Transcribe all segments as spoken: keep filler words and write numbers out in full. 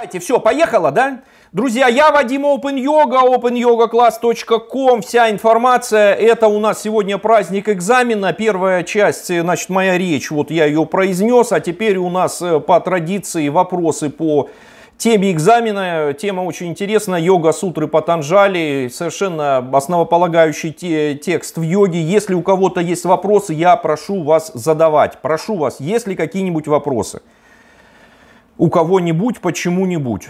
Все, поехало, да? Друзья, я Вадим Open Yoga, open yoga class точка com. Вся информация, это у нас сегодня праздник экзамена. Первая часть, значит, моя речь, вот я ее произнес. А теперь у нас по традиции вопросы по теме экзамена. Тема очень интересная. Йога-сутры Патанджали. Совершенно основополагающий те, текст в йоге. Если у кого-то есть вопросы, я прошу вас задавать. Прошу вас, есть ли какие-нибудь вопросы? У кого-нибудь, почему-нибудь.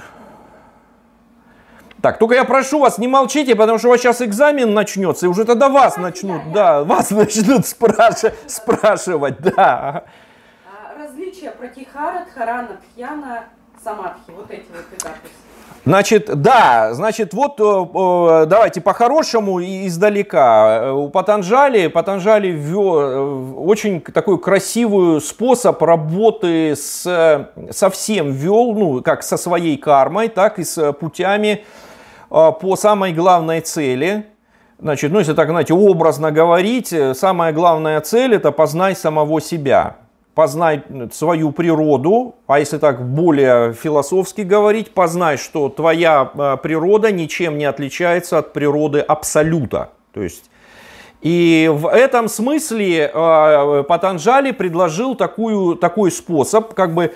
Так, только я прошу вас, не молчите, потому что у вас сейчас экзамен начнется, и уже тогда вас начнут, да, вас начнут спрашивать, спрашивать, да. Различия пратихара, дхарана, дхьяна, самадхи, вот эти вот этапы. Значит, да, значит, вот давайте по-хорошему и издалека. У Патанджали, Патанджали ввел очень такой красивый способ работы с, совсем ввел, ну, как со своей кармой, так и с путями по самой главной цели. Значит, ну, если так, знаете, образно говорить, самая главная цель — это познай самого себя. Познай свою природу, а если так более философски говорить, познай, что твоя природа ничем не отличается от природы Абсолюта. То есть, и в этом смысле Патанджали предложил такую, такой способ, как бы,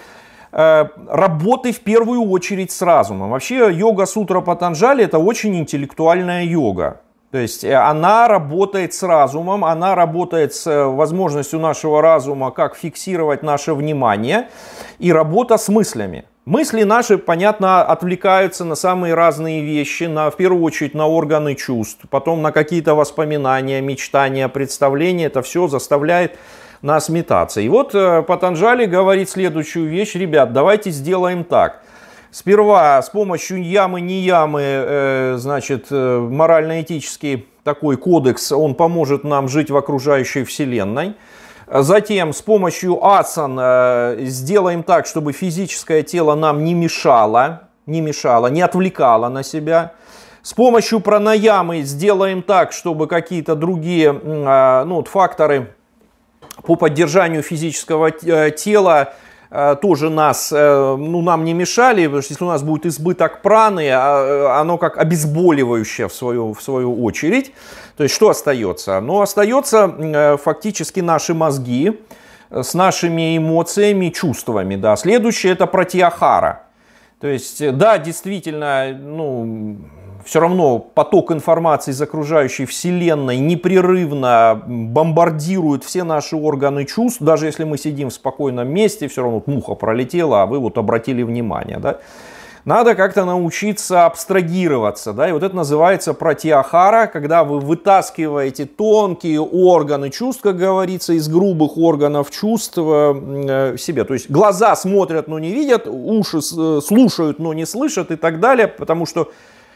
работы в первую очередь с разумом. Вообще йога-сутра Патанджали — это очень интеллектуальная йога. То есть она работает с разумом, она работает с возможностью нашего разума, как фиксировать наше внимание, и работа с мыслями. Мысли наши, понятно, отвлекаются на самые разные вещи, на, в первую очередь на органы чувств, потом на какие-то воспоминания, мечтания, представления. Это все заставляет нас метаться. И вот Патанджали говорит следующую вещь: ребят, давайте сделаем так. Сперва с помощью ямы-не-ямы, э, значит, морально-этический такой кодекс, он поможет нам жить в окружающей вселенной. Затем с помощью асан э, сделаем так, чтобы физическое тело нам не мешало, не мешало, не отвлекало на себя. С помощью пранаямы сделаем так, чтобы какие-то другие э, ну, факторы по поддержанию физического тела тоже нас, ну, нам не мешали, потому что если у нас будет избыток праны, оно как обезболивающее в свою, в свою очередь. То есть что остается? Ну, остается фактически наши мозги с нашими эмоциями, чувствами. Да. Следующее — это пратьяхара. То есть, да, действительно, ну, все равно поток информации из окружающей вселенной непрерывно бомбардирует все наши органы чувств. Даже если мы сидим в спокойном месте, все равно муха пролетела, а вы вот обратили внимание. Да? Надо как-то научиться абстрагироваться. Да? И вот это называется пратьяхара, когда вы вытаскиваете тонкие органы чувств, как говорится, из грубых органов чувств в себе. То есть глаза смотрят, но не видят, уши слушают, но не слышат и так далее, потому что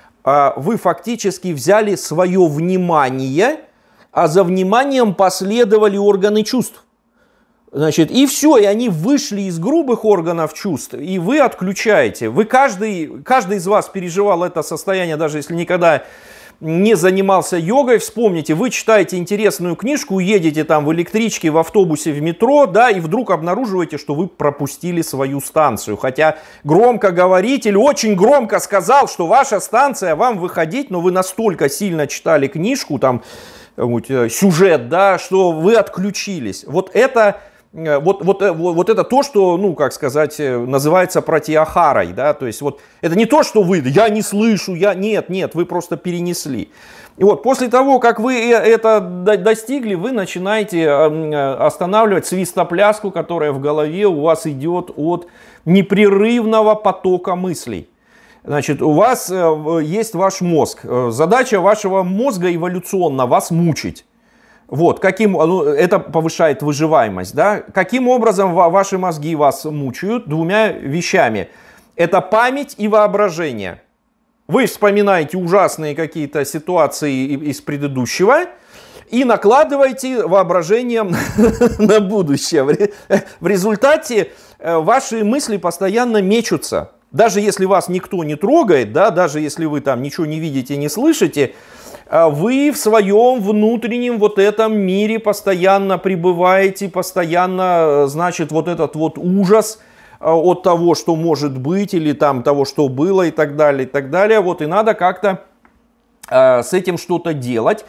вы фактически взяли свое внимание, а за вниманием последовали органы чувств. Значит, и все, и они вышли из грубых органов чувств, и вы отключаете. Вы каждый, каждый из вас переживал это состояние, даже если никогда не занимался йогой. Вспомните, вы читаете интересную книжку, едете там в электричке, в автобусе, в метро, да, и вдруг обнаруживаете, что вы пропустили свою станцию. Хотя громкоговоритель очень громко сказал, что ваша станция, вам выходить, но вы настолько сильно читали книжку, там, сюжет, да, что вы отключились. Вот это... Вот, вот, вот, вот это то, что, ну, как сказать, называется пратьяхарой, да, то есть вот это не то, что вы, я не слышу, я, нет, нет, вы просто перенесли. И вот после того, как вы это достигли, вы начинаете останавливать свистопляску, которая в голове у вас идет от непрерывного потока мыслей. Значит, у вас есть ваш мозг, задача вашего мозга эволюционно вас мучить. Вот, каким, ну, это повышает выживаемость, да? Каким образом ваши мозги вас мучают? Двумя вещами. Это память и воображение. Вы вспоминаете ужасные какие-то ситуации из предыдущего и накладываете воображением на будущее. В результате ваши мысли постоянно мечутся. Даже если вас никто не трогает, да, даже если вы там ничего не видите, не слышите, вы в своем внутреннем вот этом мире постоянно пребываете, постоянно, значит, вот этот вот ужас от того, что может быть, или там того, что было, и так далее, и так далее. Вот, и надо как-то э, с этим что-то делать.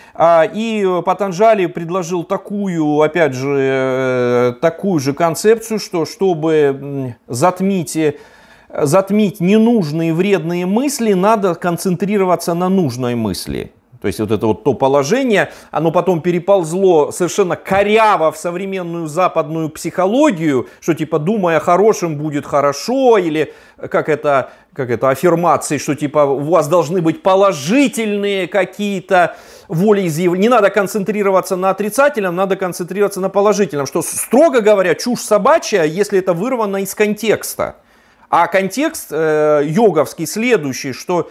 И Патанджали предложил такую, опять же, такую же концепцию, что чтобы затмить, затмить ненужные вредные мысли, надо концентрироваться на нужной мысли. То есть вот это вот то положение, оно потом переползло совершенно коряво в современную западную психологию, что типа думая о хорошем будет хорошо, или как это, как это аффирмации, что типа у вас должны быть положительные какие-то волеизъявления. Не надо концентрироваться на отрицательном, надо концентрироваться на положительном, что, строго говоря, чушь собачья, если это вырвано из контекста. А контекст э, йоговский следующий, что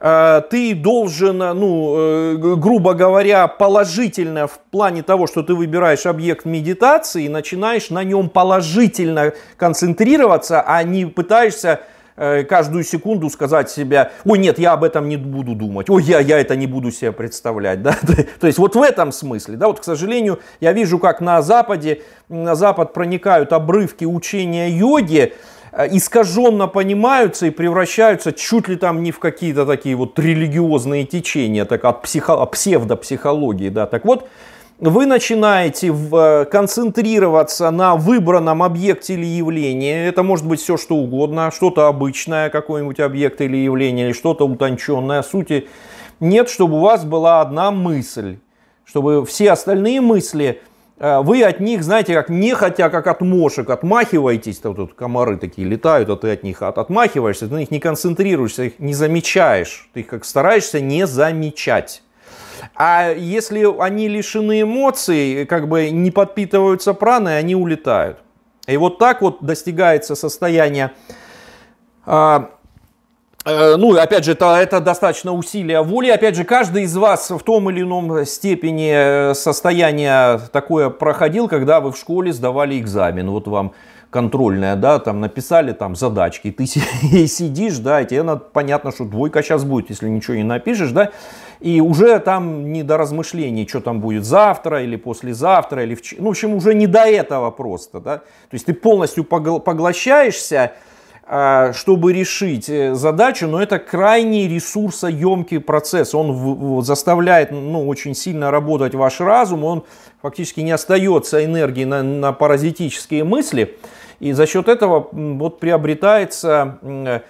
ты должен, ну, грубо говоря, положительно в плане того, что ты выбираешь объект медитации, начинаешь на нем положительно концентрироваться, а не пытаешься каждую секунду сказать себе: ой, нет, я об этом не буду думать, ой, я, я это не буду себе представлять. Да? То есть вот в этом смысле. Да? Вот, к сожалению, я вижу, как на Западе, на Запад проникают обрывки учения йоги, искаженно понимаются и превращаются чуть ли там не в какие-то такие вот религиозные течения, так, от психо, псевдопсихологии. Да. Так вот, вы начинаете в, концентрироваться на выбранном объекте или явлении. Это может быть все что угодно, что-то обычное, какой-нибудь объект или явление, или что-то утонченное. Сути нет, чтобы у вас была одна мысль, чтобы все остальные мысли... Вы от них, знаете, как нехотя, как от мошек, отмахиваетесь, тут, тут комары такие летают, а ты от них от, отмахиваешься, ты на них не концентрируешься, их не замечаешь, ты их как стараешься не замечать. А если они лишены эмоций, как бы не подпитываются праной, они улетают. И вот так вот достигается состояние... Ну, опять же, это, это достаточно усилия воли. Опять же, каждый из вас в том или ином степени состояния такое проходил, когда вы в школе сдавали экзамен. Вот вам контрольная, да, там написали там задачки, ты сидишь, да, и тебе надо, понятно, что двойка сейчас будет, если ничего не напишешь, да, и уже там не до размышлений, что там будет завтра или послезавтра, или в... ну, в общем, уже не до этого просто, да. То есть ты полностью поглощаешься, чтобы решить задачу, но это крайне ресурсоемкий процесс. Он заставляет, ну, очень сильно работать ваш разум, он фактически не остается энергии на, на паразитические мысли. И за счет этого вот приобретается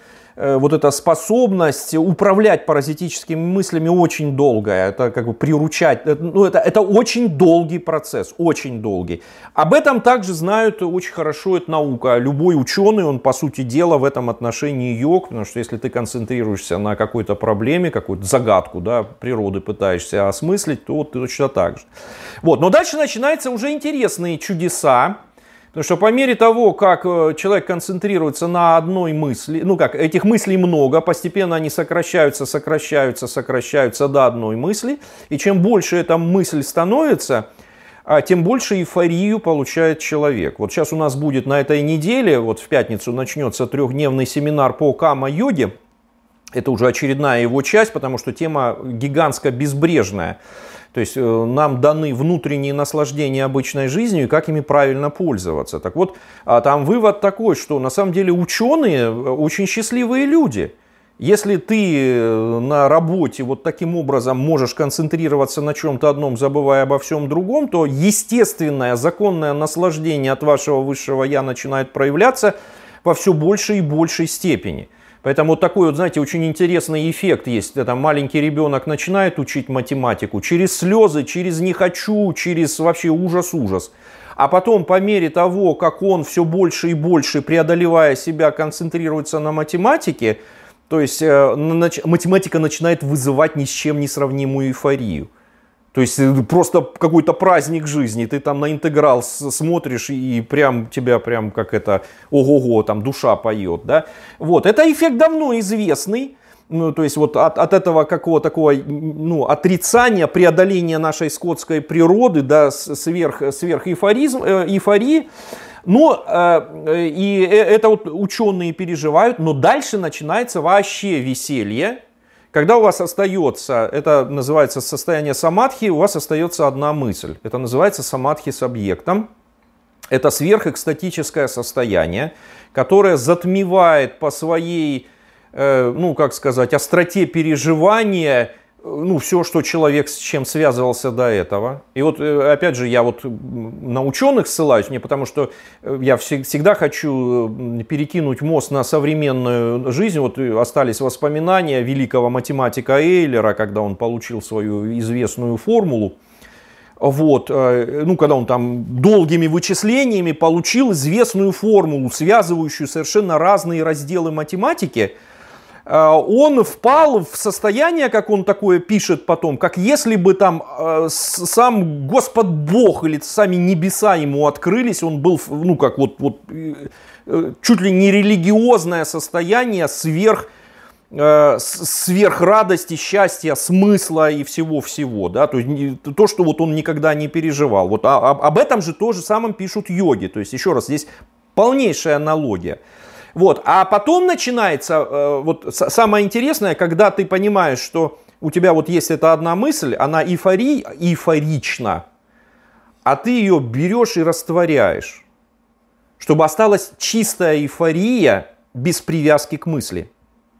вот эта способность управлять паразитическими мыслями очень долгая. Это как бы приручать. Ну, это, это очень долгий процесс, очень долгий. Об этом также знают очень хорошо, это наука. Любой ученый, он по сути дела в этом отношении йог, потому что если ты концентрируешься на какой-то проблеме, какую-то загадку, да, природы пытаешься осмыслить, то вот точно так же. Вот. Но дальше начинаются уже интересные чудеса. Потому что по мере того, как человек концентрируется на одной мысли, ну как, этих мыслей много, постепенно они сокращаются, сокращаются, сокращаются до одной мысли. И чем больше эта мысль становится, тем больше эйфорию получает человек. Вот сейчас у нас будет на этой неделе, вот в пятницу начнется трехдневный семинар по кама-йоге. Это уже очередная его часть, потому что тема гигантско безбрежная. То есть нам даны внутренние наслаждения обычной жизнью и как ими правильно пользоваться. Так вот, там вывод такой, что на самом деле ученые очень счастливые люди. Если ты на работе вот таким образом можешь концентрироваться на чем-то одном, забывая обо всем другом, то естественное, законное наслаждение от вашего высшего я начинает проявляться во все большей и большей степени. Поэтому вот такой вот, знаете, очень интересный эффект есть. Это маленький ребенок начинает учить математику через слезы, через не хочу, через вообще ужас-ужас. А потом по мере того, как он все больше и больше, преодолевая себя, концентрируется на математике, то есть математика начинает вызывать ни с чем не сравнимую эйфорию. То есть просто какой-то праздник жизни, ты там на интеграл смотришь и прям тебя прям как это, ого-го, там душа поет, да. Вот, это эффект давно известный, ну, то есть вот от, от этого какого такого, ну, отрицания, преодоления нашей скотской природы, да, сверх, сверх эйфоризм, э, эйфории, но э, и это вот ученые переживают, но дальше начинается вообще веселье. Когда у вас остается, это называется состояние самадхи, у вас остается одна мысль. Это называется самадхи с объектом. это сверхэкстатическое состояние, которое затмевает по своей, э, ну, как сказать, остроте переживания, ну, все, что человек с чем связывался до этого. И вот, опять же, я вот на ученых ссылаюсь, мне потому что я всегда хочу перекинуть мост на современную жизнь. Вот остались воспоминания великого математика Эйлера, когда он получил свою известную формулу. Вот, ну, когда он там долгими вычислениями получил известную формулу, связывающую совершенно разные разделы математики, он впал в состояние, как он такое пишет потом, как если бы там сам Господь Бог или сами небеса ему открылись, он был, ну, как вот, вот чуть ли не религиозное состояние сверх, сверх радости, счастья, смысла и всего-всего, да, то есть то, что вот он никогда не переживал. Вот а, об этом же тоже самым пишут йоги, то есть еще раз, здесь полнейшая аналогия. Вот, а потом начинается, вот самое интересное, когда ты понимаешь, что у тебя вот есть эта одна мысль, она эйфори, эйфорична, а ты ее берешь и растворяешь, чтобы осталась чистая эйфория без привязки к мысли.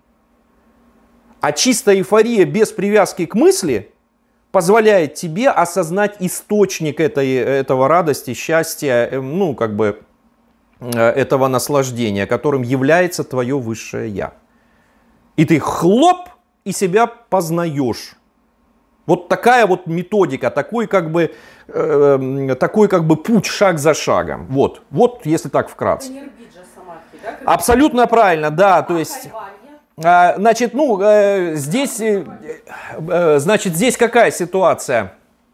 А чистая эйфория без привязки к мысли позволяет тебе осознать источник этой, этого радости, счастья, ну, как бы, этого наслаждения, которым является твое высшее Я. И ты хлоп, и себя познаешь. Вот такая вот методика, такой как бы, э, такой как бы путь шаг за шагом. Вот, вот если так вкратце. Это нирбиджа самадхи, да? Как... Абсолютно правильно, да, то а есть... хайванья? Значит, ну, здесь, значит, здесь какая ситуация?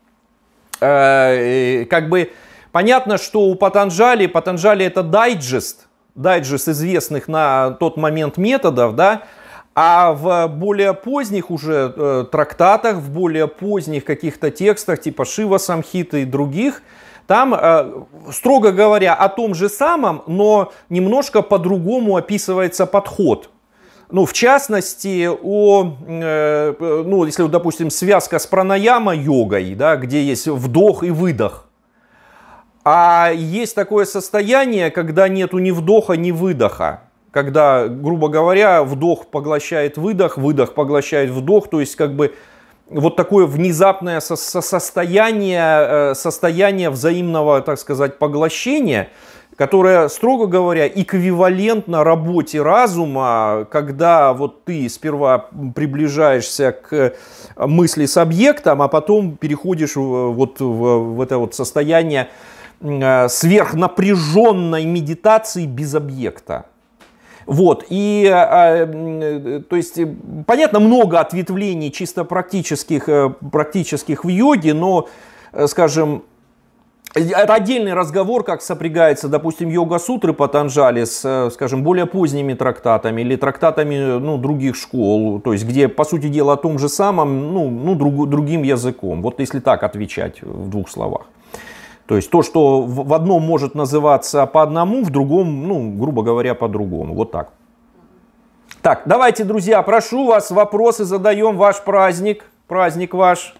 Как бы понятно, что у Патанджали, Патанджали это дайджест, дайджест известных на тот момент методов, да, а в более поздних уже трактатах, в более поздних каких-то текстах, типа Шива Самхиты и других, там, строго говоря, о том же самом, но немножко по-другому описывается подход. Ну, в частности, о, э, ну, если, допустим, связка с пранаяма-йогой, да, где есть вдох и выдох. А есть такое состояние, когда нету ни вдоха, ни выдоха. Когда, грубо говоря, вдох поглощает выдох, выдох поглощает вдох. То есть, как бы, вот такое внезапное со- со- состояние, э, состояние взаимного, так сказать, поглощения, которая, строго говоря, эквивалентна работе разума, когда вот ты сперва приближаешься к мысли с объектом, а потом переходишь вот в, в это вот состояние сверхнапряженной медитации без объекта. Вот, и, то есть, понятно, много ответвлений чисто практических, практических в йоге, но, скажем, это отдельный разговор, как сопрягается, допустим, йога-сутры Патанджали с, скажем, более поздними трактатами или трактатами, ну, других школ, то есть где, по сути дела, о том же самом, ну, ну друг, другим языком. Вот если так отвечать в двух словах. То есть то, что в одном может называться по одному, в другом, ну, грубо говоря, по-другому. Вот так. Так, давайте, друзья, прошу вас, вопросы задаем. Ваш праздник, праздник ваш.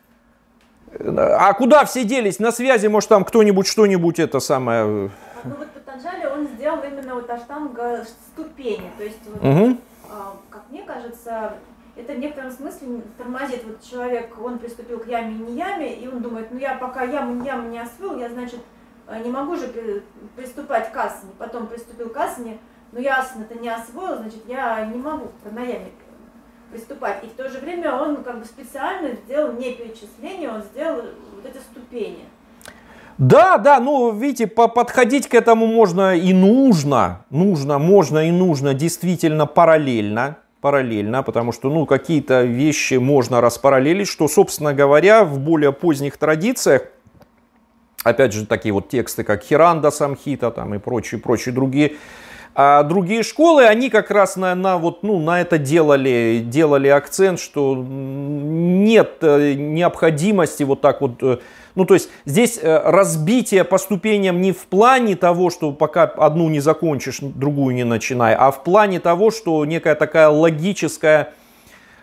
А куда все делись? На связи, может, там кто-нибудь что-нибудь это самое... Ну вот Патанджали, он сделал именно вот аштанга ступени. То есть, вот, угу. как мне кажется, это в некотором смысле тормозит. Вот человек, он приступил к яме и не яме, и он думает, ну я пока яму, яму не освоил, я, значит, не могу же приступать к асане. Потом приступил к асане, но я асану-то не освоил, значит, я не могу на яме приступать. И в то же время он как бы специально сделал не перечисление, он сделал вот эти ступени. Да, да, ну, видите, подходить к этому можно и нужно, нужно, можно и нужно действительно параллельно, параллельно, потому что, ну, какие-то вещи можно распараллелить, что, собственно говоря, в более поздних традициях, опять же, такие вот тексты, как Хиранда Самхита там и прочие, прочие другие, а другие школы, они как раз на, на, вот, ну, на это делали, делали акцент, что нет необходимости вот так вот, ну, то есть здесь разбитие по ступеням не в плане того, что пока одну не закончишь, другую не начинай, а в плане того, что некая такая логическая,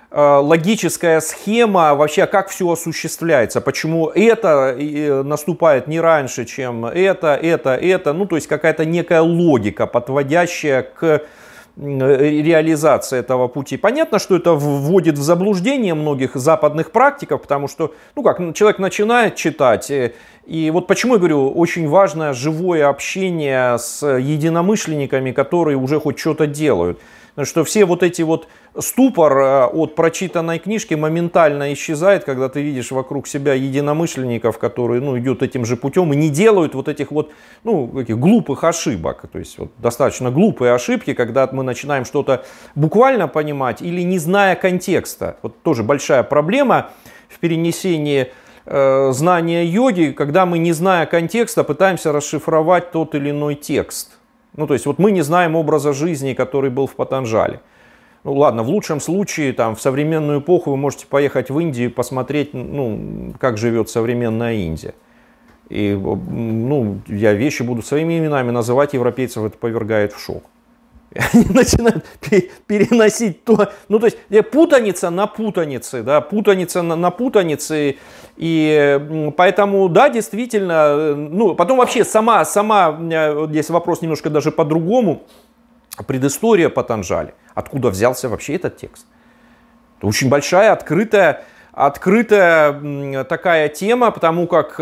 логическая схема вообще, как все осуществляется, почему это наступает не раньше, чем это, это, это, ну то есть какая-то некая логика, подводящая к реализации этого пути. Понятно, что это вводит в заблуждение многих западных практиков, потому что, ну как, человек начинает читать, и вот почему я говорю, очень важно живое общение с единомышленниками, которые уже хоть что-то делают. Потому что все вот эти вот ступор от прочитанной книжки моментально исчезает, когда ты видишь вокруг себя единомышленников, которые, ну, идут этим же путем и не делают вот этих вот, ну, таких глупых ошибок. То есть вот, достаточно глупые ошибки, когда мы начинаем что-то буквально понимать или не зная контекста. Вот тоже большая проблема в перенесении э, знания йоги, когда мы, не зная контекста, пытаемся расшифровать тот или иной текст. Ну, то есть, вот мы не знаем образа жизни, который был в Патанджали. Ну, ладно, в лучшем случае, там, в современную эпоху вы можете поехать в Индию и посмотреть, ну, как живет современная Индия. И, ну, я вещи буду своими именами называть, европейцев это повергает в шок. И они начинают переносить то, ну, то есть, путаница на путанице, да, путаница на, на путанице. И поэтому, да, действительно, ну, потом вообще сама, сама, здесь вопрос немножко даже по-другому, предыстория Патанджали. Откуда взялся вообще этот текст? Это очень большая, открытая, открытая такая тема, потому как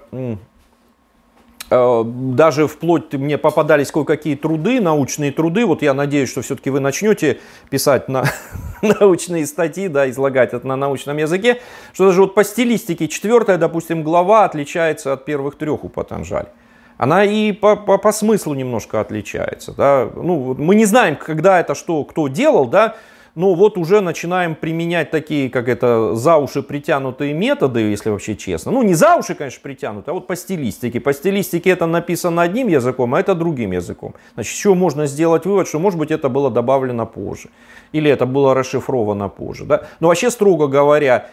даже вплоть мне попадались кое-какие труды, научные труды. Вот я надеюсь, что все-таки вы начнете писать на научные статьи, да, излагать это на научном языке, что даже вот по стилистике четвертая, допустим, глава отличается от первых трех у Патанджали. Она и по, по, по смыслу немножко отличается. Да. Ну, мы не знаем, когда это что, кто делал, да, но вот уже начинаем применять такие, как это, за уши притянутые методы, если вообще честно. Ну, не за уши, конечно, притянутые, а вот по стилистике. По стилистике это написано одним языком, а это другим языком. Значит, еще можно сделать вывод, что, может быть, это было добавлено позже. Или это было расшифровано позже. Да? Но вообще, строго говоря,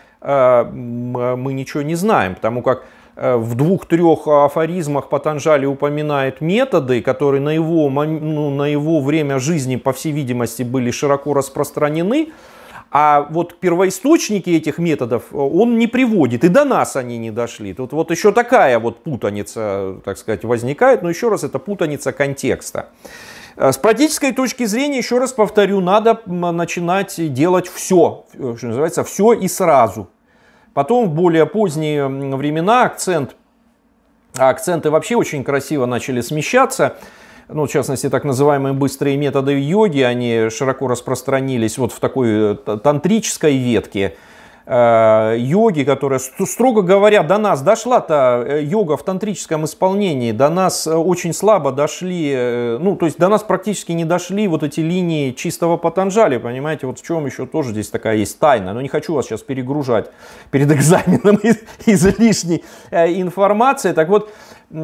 мы ничего не знаем, потому как в двух-трех афоризмах Патанджали упоминает методы, которые на его, ну, на его время жизни, по всей видимости, были широко распространены. А вот первоисточники этих методов он не приводит, и до нас они не дошли. Тут вот еще такая вот путаница, так сказать, возникает, но еще раз, это путаница контекста. С практической точки зрения, еще раз повторю, надо начинать делать все, что называется, все и сразу. Потом в более поздние времена акцент, а акценты вообще очень красиво начали смещаться. Ну, в частности, так называемые быстрые методы йоги, они широко распространились вот в такой тантрической ветке э, йоги, которая, строго говоря, до нас дошла-то йога в тантрическом исполнении, до нас очень слабо дошли, ну, то есть до нас практически не дошли вот эти линии чистого Патанджали, понимаете, вот в чем еще тоже здесь такая есть тайна, но не хочу вас сейчас перегружать перед экзаменом излишней информации, так вот,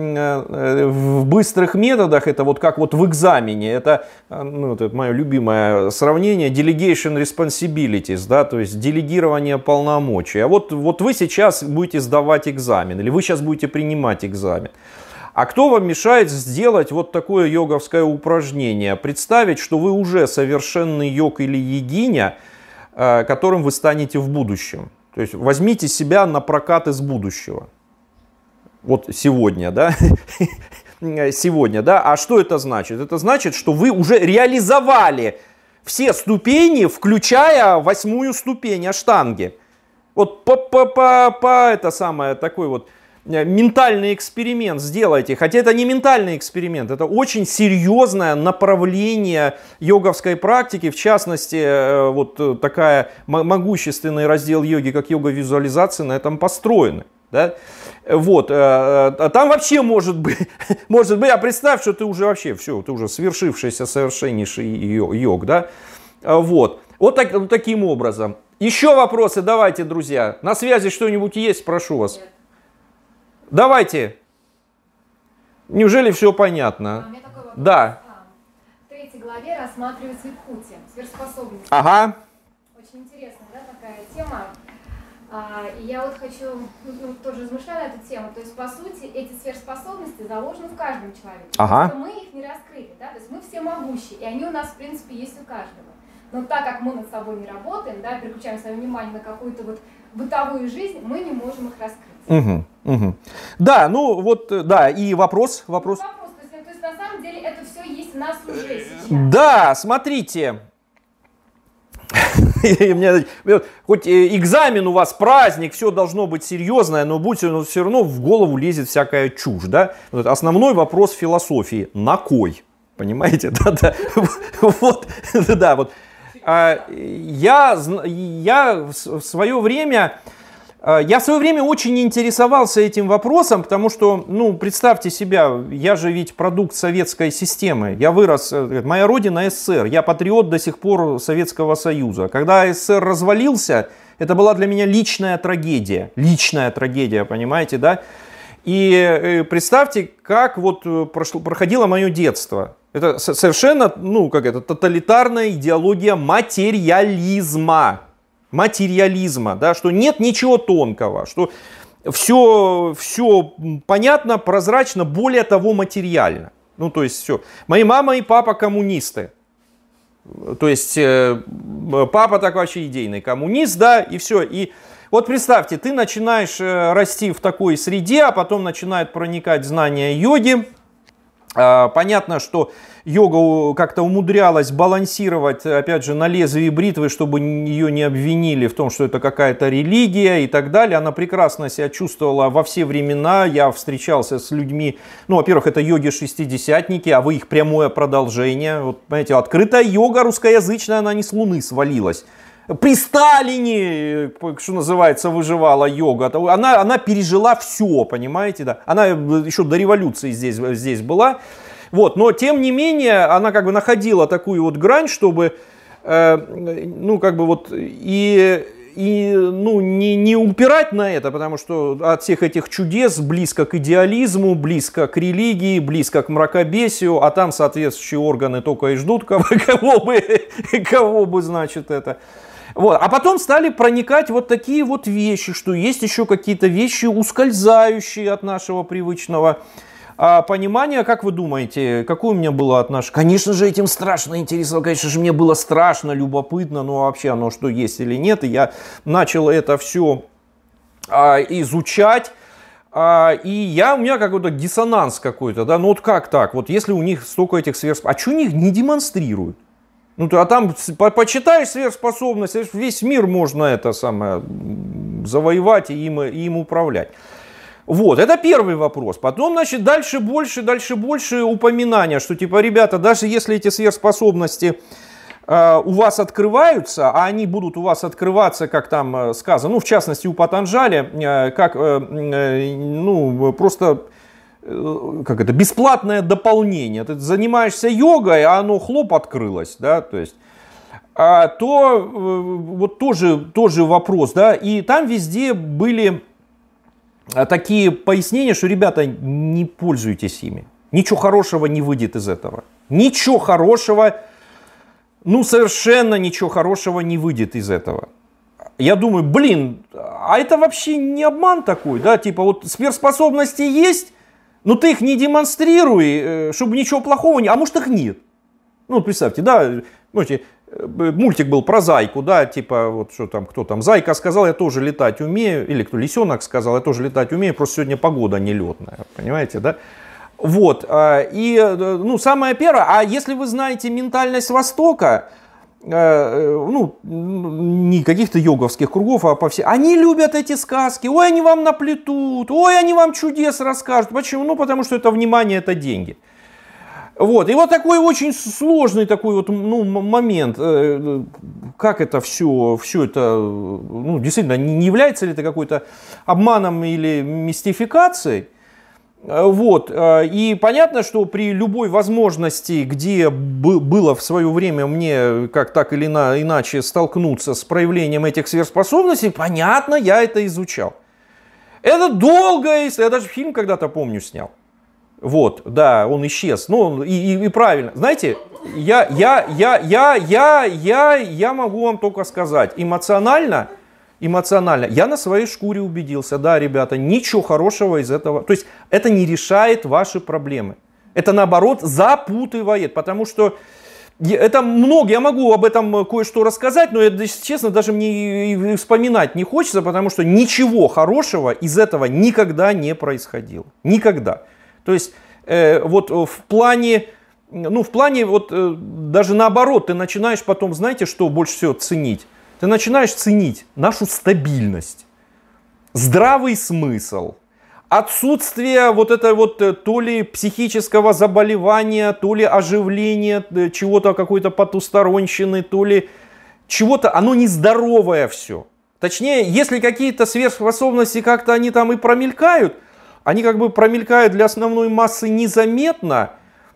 в быстрых методах, это вот как вот в экзамене, это, ну, это мое любимое сравнение, delegation responsibilities, да, то есть делегирование полномочий. А вот, вот вы сейчас будете сдавать экзамен, или вы сейчас будете принимать экзамен. А кто вам мешает сделать вот такое йоговское упражнение? Представить, что вы уже совершенный йог или йогиня, которым вы станете в будущем. То есть возьмите себя на прокат из будущего. Вот сегодня, да, сегодня, да, а что это значит? Это значит, что вы уже реализовали все ступени, включая восьмую ступень аштанги. Вот по, по, по, по это самое, такой вот ментальный эксперимент сделайте, хотя это не ментальный эксперимент, это очень серьезное направление йоговской практики, в частности, вот такая могущественный раздел йоги, как йога-визуализации, на этом построены. Да? Вот, там вообще может быть, может быть, а представь, что ты уже вообще, все, ты уже свершившийся, совершеннейший йог, да, вот, вот, так, вот таким образом. Еще вопросы давайте, друзья, на связи что-нибудь есть, прошу вас. Нет. Давайте, неужели все понятно? А, у меня такой вопрос. Да. В третьей главе рассматривается икхути, сверхспособности. Ага. Очень интересная, да, такая тема. А, и я вот хочу, ну, тоже размышляю на эту тему, то есть, по сути, эти сверхспособности заложены в каждом человеке. Ага. Просто мы их не раскрыли, да, то есть мы все могущие, и они у нас, в принципе, есть у каждого. Но так как мы над собой не работаем, да, переключаем свое внимание на какую-то вот бытовую жизнь, мы не можем их раскрыть. Угу, угу. Да, ну вот, да, и вопрос, вопрос. Вопрос, то есть, то есть на самом деле это все есть в нас уже сейчас. Да, смотрите. Хоть экзамен у вас праздник, все должно быть серьезное, но будьте, но все равно в голову лезет всякая чушь, да? Вот основной вопрос философии: на кой? Понимаете? Да, да. Вот, да, вот. Я, я в свое время, я в свое время очень интересовался этим вопросом, потому что, ну, представьте себя, я же ведь продукт советской системы, я вырос, моя родина СССР, я патриот до сих пор Советского Союза. Когда СССР развалился, это была для меня личная трагедия, личная трагедия, понимаете, да? И представьте, как вот прошло, проходило мое детство. Это совершенно, ну, как это, тоталитарная идеология материализма. Материализма, да, что нет ничего тонкого, что все, все понятно, прозрачно, более того, материально. Ну, то есть все. Мои мама и папа коммунисты. То есть э, папа так вообще идейный коммунист, да, и все. И вот представьте, ты начинаешь э, расти в такой среде, а потом начинают проникать знания йоги. Э, понятно, что йога как-то умудрялась балансировать, опять же, на лезвии бритвы, чтобы ее не обвинили в том, что это какая-то религия и так далее. Она прекрасно себя чувствовала во все времена. Я встречался с людьми, ну, во-первых, это йоги-шестидесятники, а вы их прямое продолжение. Вот, понимаете, открытая йога русскоязычная, она не с Луны свалилась. При Сталине, что называется, выживала йога. Она, она пережила все, понимаете, да. Она еще до революции здесь, здесь была. Вот, но тем не менее, она как бы находила такую вот грань, чтобы, э, ну, как бы вот, и, и ну, не, не упирать на это, потому что от всех этих чудес близко к идеализму, близко к религии, близко к мракобесию, а там соответствующие органы только и ждут, кого, кого бы, кого бы, значит, это. Вот. А потом стали проникать вот такие вот вещи, что есть еще какие-то вещи, ускользающие от нашего привычного А понимание, как вы думаете, какое у меня было отношение? Конечно же, этим страшно интересовало, конечно же, мне было страшно, любопытно, ну вообще оно что есть или нет. И я начал это все а, изучать. А, и я, у меня какой-то диссонанс какой-то, да, ну вот как так, вот если у них столько этих сверхспособностей, а что у них не демонстрируют? Ну, а там по почитаешь сверхспособности, весь мир можно это самое завоевать и им, и им управлять. Вот, это первый вопрос. Потом, значит, дальше больше, дальше больше упоминания, что типа, ребята, даже если эти сверхспособности э, у вас открываются, а они будут у вас открываться, как там э, сказано, ну, в частности, у Патанджали, э, как, э, э, ну, просто, э, как это, бесплатное дополнение. Ты занимаешься йогой, а оно хлоп открылось, да, то есть, э, то э, вот тоже, тоже вопрос, да, и там везде были такие пояснения, что, ребята, не пользуйтесь ими. Ничего хорошего не выйдет из этого. Ничего хорошего, ну совершенно ничего хорошего не выйдет из этого. Я думаю, блин, а это вообще не обман такой, да? Типа вот сверхспособности есть, но ты их не демонстрируй, чтобы ничего плохого не... А может их нет? Ну, представьте, да, знаете, мультик был про зайку, да, типа, вот что там, кто там, зайка сказал, я тоже летать умею, или кто, лисенок сказал, я тоже летать умею, просто сегодня погода нелетная, понимаете, да? Вот, и, ну, самое первое, а если вы знаете ментальность Востока, ну, не каких-то йоговских кругов, а по всей, они любят эти сказки, ой, они вам наплетут, ой, они вам чудес расскажут, почему? Ну, потому что это внимание, это деньги. Вот, и вот такой очень сложный такой вот, ну, момент, как это все, все это, ну, действительно, не является ли это какой-то обманом или мистификацией. Вот, и понятно, что при любой возможности, где было в свое время мне как так или иначе столкнуться с проявлением этих сверхспособностей, понятно, я это изучал. Это долго, я даже фильм когда-то, помню, снял. Вот, да, он исчез. Ну, и, и, и правильно. Знаете, я, я, я, я, я, я, я могу вам только сказать, эмоционально, эмоционально, я на своей шкуре убедился, да, ребята, ничего хорошего из этого. То есть это не решает ваши проблемы. Это наоборот запутывает, потому что Это много, я могу об этом кое-что рассказать, но, если честно, даже мне и вспоминать не хочется, потому что ничего хорошего из этого никогда не происходило. Никогда. То есть, э, вот в плане, ну, в плане, вот э, даже наоборот, ты начинаешь потом, знаете, что больше всего ценить? Ты начинаешь ценить нашу стабильность, здравый смысл, отсутствие вот этой вот то ли психического заболевания, то ли оживления чего-то, какой-то потусторонщины, то ли чего-то, оно нездоровое все. Точнее, если какие-то сверхспособности как-то они там и промелькают, они как бы промелькают для основной массы незаметно,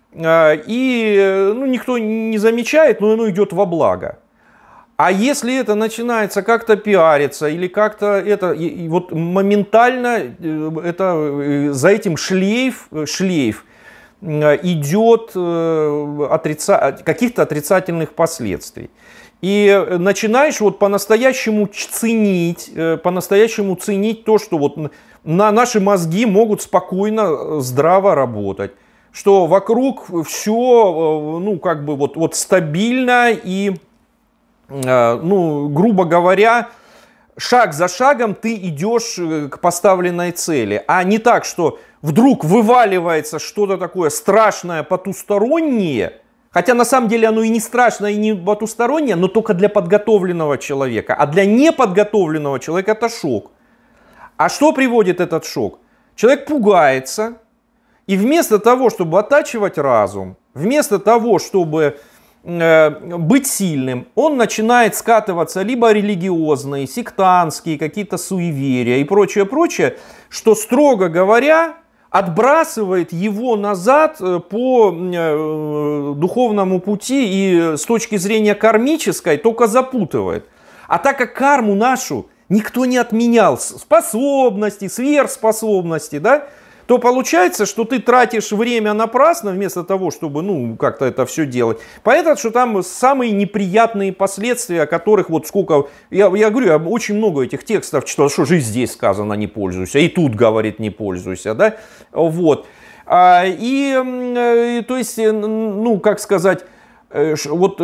и ну, никто не замечает, но оно идет во благо. А если это начинается как-то пиариться или как-то это, и, и вот моментально это, за этим шлейф, шлейф идет отрица, каких-то отрицательных последствий. И начинаешь вот по-настоящему ценить, по-настоящему ценить то, что вот на наши мозги могут спокойно, здраво работать. Что вокруг все, ну, как бы вот, вот стабильно и, ну, грубо говоря, шаг за шагом ты идешь к поставленной цели. А не так, что вдруг вываливается что-то такое страшное, потустороннее. Хотя на самом деле оно и не страшное, и не потустороннее, но только для подготовленного человека. А для неподготовленного человека это шок. А что приводит этот шок? Человек пугается. И вместо того, чтобы оттачивать разум, вместо того, чтобы э, быть сильным, он начинает скатываться либо религиозные, сектантские, какие-то суеверия и прочее, прочее, что, строго говоря, отбрасывает его назад по э, духовному пути и с точки зрения кармической только запутывает. А так как карму нашу никто не отменял, способности, сверхспособности, да, то получается, что ты тратишь время напрасно, вместо того, чтобы, ну, как-то это все делать. Поэтому, что там самые неприятные последствия, о которых вот сколько... Я, я говорю, я очень много этих текстов читал, что же здесь сказано не пользуйся, и тут говорит не пользуйся, да, вот. А, и, и, то есть, ну, как сказать... Вот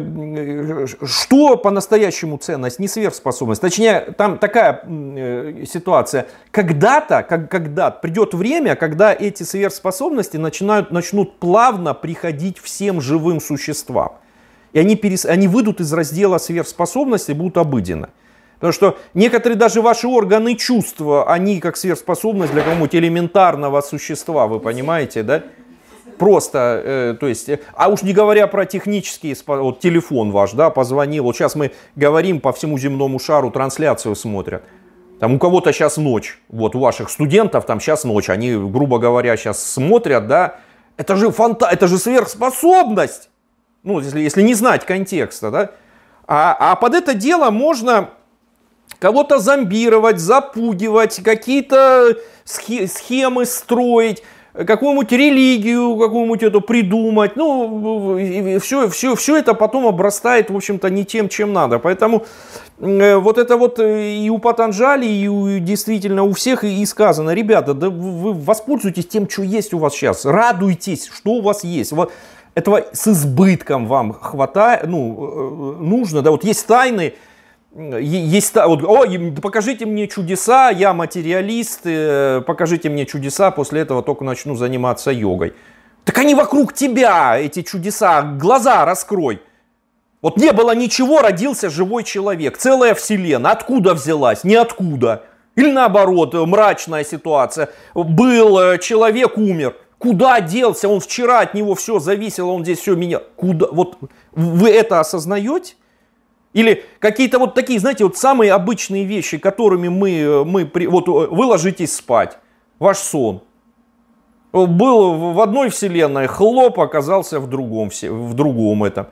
что по-настоящему ценность, не сверхспособность. Точнее, там такая ситуация. Когда-то, как, когда придет время, когда эти сверхспособности начинают, начнут плавно приходить всем живым существам. И они, перес, они выйдут из раздела сверхспособностей и будут обыденно. Потому что некоторые даже ваши органы чувства, они как сверхспособность для какого-нибудь элементарного существа, вы понимаете, да? Просто, э, то есть, а уж не говоря про технические, вот телефон ваш, да, позвонил, вот сейчас мы говорим, по всему земному шару трансляцию смотрят. Там у кого-то сейчас ночь, вот у ваших студентов там сейчас ночь, они, грубо говоря, сейчас смотрят, да, это же фанта, это же сверхспособность, ну, если, если не знать контекста, да, а, а под это дело можно кого-то зомбировать, запугивать, какие-то схемы строить, какую-нибудь религию, какую-нибудь эту придумать, ну, все, все, все это потом обрастает, в общем-то, не тем, чем надо. Поэтому вот это вот и у Патанджали, и у, действительно у всех и сказано, ребята, да вы воспользуйтесь тем, что есть у вас сейчас, радуйтесь, что у вас есть. Вот этого с избытком вам хватает, ну, нужно, да, вот есть тайны, есть, вот, о, покажите мне чудеса, я материалист, покажите мне чудеса, после этого только начну заниматься йогой. Так они вокруг тебя, эти чудеса, глаза раскрой. Вот не было ничего, родился живой человек, целая вселенная, откуда взялась, ниоткуда. Или наоборот, мрачная ситуация, был человек, умер, куда делся, он вчера от него все зависело, он здесь все меня, куда, вот вы это осознаете? Или какие-то вот такие, знаете, вот самые обычные вещи, которыми мы, мы вот вы ложитесь спать, ваш сон. Был в одной вселенной, хлоп, оказался в другом, в другом этом.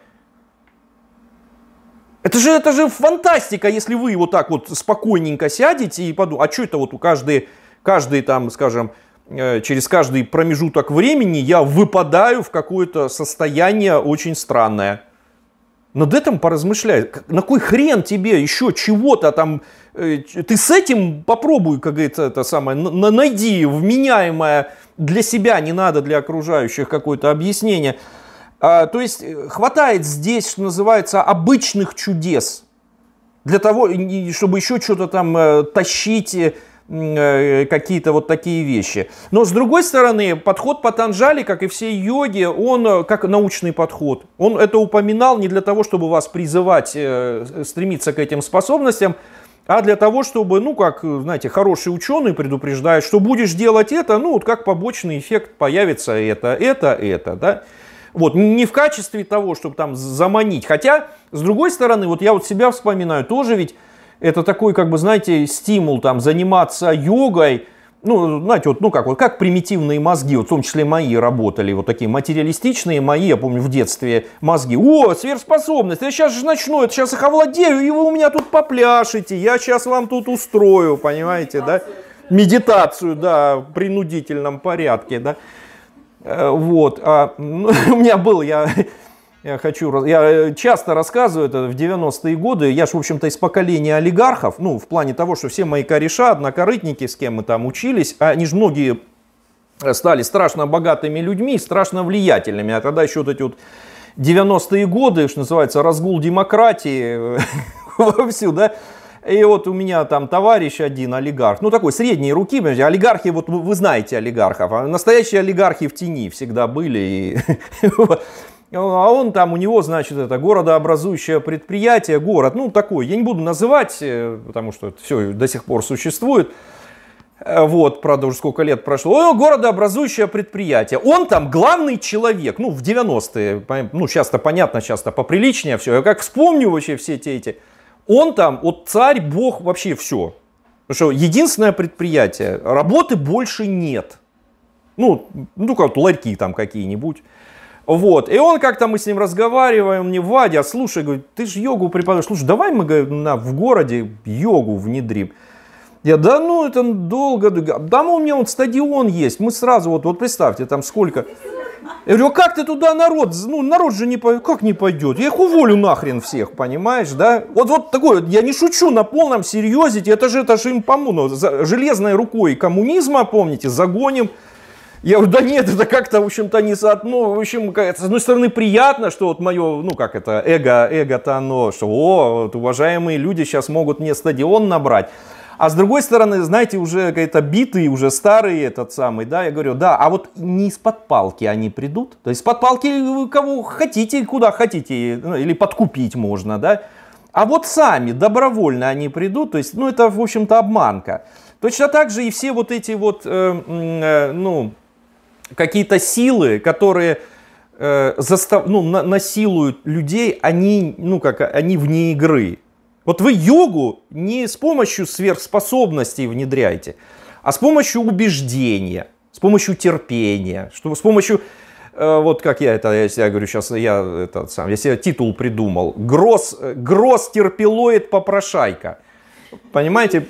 Это же, это же фантастика, если вы вот так вот спокойненько сядете и подумаете, а что это вот у каждой, каждый там, скажем, через каждый промежуток времени я выпадаю в какое-то состояние очень странное. Над этим поразмышляй. На кой хрен тебе еще чего-то там? Ты с этим попробуй, как говорится, это самое, найди вменяемое для себя, не надо для окружающих какое-то объяснение. А, то есть хватает здесь, что называется, обычных чудес для того, чтобы еще что-то там э, тащить, э, какие-то вот такие вещи. Но с другой стороны, подход Патанджали, как и все йоги, он как научный подход. Он это упоминал не для того, чтобы вас призывать э, стремиться к этим способностям, а для того, чтобы, ну, как, знаете, хороший ученый предупреждает, что будешь делать это, ну, вот как побочный эффект появится это, это, это, да. Вот, не в качестве того, чтобы там заманить. Хотя, с другой стороны, вот я вот себя вспоминаю, тоже ведь это такой, как бы, знаете, стимул там заниматься йогой. Ну, знаете, вот, ну как, вот как примитивные мозги, вот в том числе мои работали, вот такие материалистичные мои, я помню в детстве мозги. О, сверхспособность, я сейчас же начну, это сейчас их овладею, и вы у меня тут попляшете, я сейчас вам тут устрою, понимаете, да? Медитацию, да, в принудительном порядке, да. Вот, а, ну, у меня был, я, я хочу, я часто рассказываю это в девяностые годы, я же, в общем-то, из поколения олигархов, ну, в плане того, что все мои кореша, однокорытники, с кем мы там учились, они же многие стали страшно богатыми людьми, страшно влиятельными, а тогда еще вот эти вот девяностые годы, что называется, разгул демократии вовсю, да. И вот у меня там товарищ один, олигарх, ну такой средней руки, понимаете, олигархи, вот вы, вы знаете олигархов, а настоящие олигархи в тени всегда были. И, а он там, у него, значит, это городообразующее предприятие, город, ну такой, я не буду называть, потому что это все до сих пор существует. Вот, правда, уже сколько лет прошло. О, городообразующее предприятие. Он там главный человек, ну в девяностые, ну сейчас-то понятно, сейчас-то поприличнее все. Я как вспомню вообще все эти эти... Он там, вот царь, бог, вообще все. Потому что единственное предприятие, работы больше нет. Ну, ну как ларьки там какие-нибудь. Вот. И он как-то, мы с ним разговариваем, мне, Вадя, слушай, говорит, ты же йогу преподаешь. Слушай, давай мы, говорит, на, в городе йогу внедрим. Я, да ну это долго. Там у меня вот стадион есть. Мы сразу, вот, вот представьте, там сколько... Я говорю, а как ты туда народ, ну народ же не пойдет, как не пойдет, я их уволю нахрен всех, понимаешь, да? Вот, вот такой, я не шучу, на полном серьезе, это же, это же им помогу, железной рукой коммунизма, помните, загоним. Я говорю, да нет, это как-то, в общем-то, не соотно, ну, в общем, с одной стороны, приятно, что вот мое, ну, как это, эго, эго-то оно, что, о, вот, уважаемые люди сейчас могут мне стадион набрать. А с другой стороны, знаете, уже какие-то битые, уже старые этот самый, да, я говорю, да, а вот не из-под палки они придут, то есть из-под палки вы кого хотите, куда хотите, или подкупить можно, да, а вот сами добровольно они придут, то есть, ну, это, в общем-то, обманка. Точно так же и все вот эти вот, э, э, ну, какие-то силы, которые э, застав, ну, на, насилуют людей, они, ну, как, они вне игры. Вот вы йогу не с помощью сверхспособностей внедряете, а с помощью убеждения, с помощью терпения, что, с помощью, э, вот как я это, я, я говорю сейчас, я, это, сам, я себе титул придумал, Гросс, Гросс терпилоид попрошайка. Понимаете,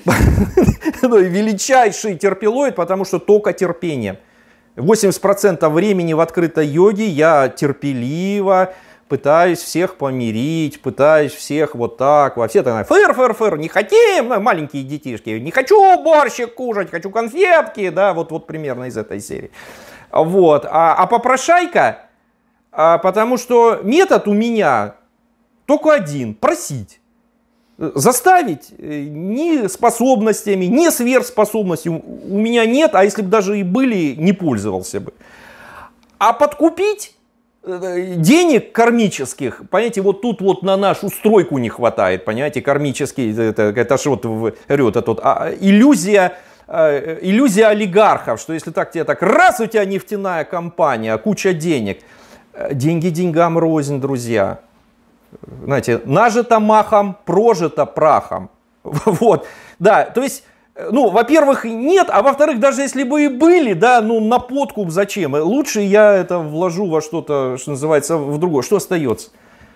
величайший терпилоид, потому что только терпением. восемьдесят процентов времени в открытой йоге я терпеливо пытаюсь всех помирить, пытаюсь всех вот так, во все так, фыр, фыр, фыр, не хотим, маленькие детишки, не хочу борщик кушать, хочу конфетки, да, вот, вот примерно из этой серии. Вот, а, а попрошайка, а, потому что метод у меня только один, просить. Заставить ни способностями, ни сверхспособностями у меня нет, а если бы даже и были, не пользовался бы. А подкупить денег кармических, понимаете, вот тут вот на нашу стройку не хватает, понимаете, кармический, это, это же вот, говорю, вот, это вот а, иллюзия, а, иллюзия олигархов, что если так тебе так, раз у тебя нефтяная компания, куча денег, деньги деньгам рознь, друзья. Знаете, нажито махом, прожито прахом. Вот, да, то есть, ну, во-первых, нет, а во-вторых, даже если бы и были, да, ну, на подкуп зачем? Лучше я это вложу во что-то, что называется, в другое. Что остается?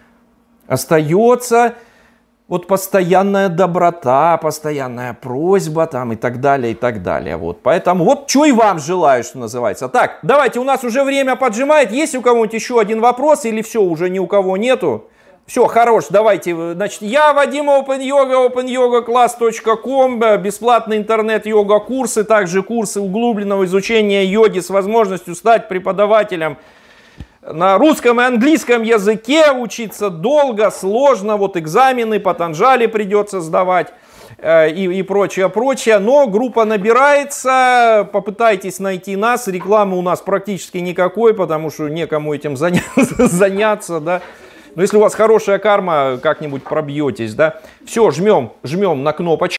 Остается вот постоянная доброта, постоянная просьба там и так далее, и так далее. Вот, поэтому вот что и вам желаю, что называется. Так, давайте, у нас уже время поджимает. Есть у кого-нибудь еще один вопрос или все, уже ни у кого нету? Все, хорош, давайте, значит, я Вадим Open Yoga, open yoga class точка com, бесплатные интернет-йога-курсы, также курсы углубленного изучения йоги с возможностью стать преподавателем на русском и английском языке учиться долго, сложно, вот экзамены Патанджали придется сдавать э, и, и прочее, прочее. Но группа набирается, попытайтесь найти нас, рекламы у нас практически никакой, потому что некому этим заняться, заняться, да. Но если у вас хорошая карма, как-нибудь пробьетесь, да. Все, жмем, жмем на кнопочку.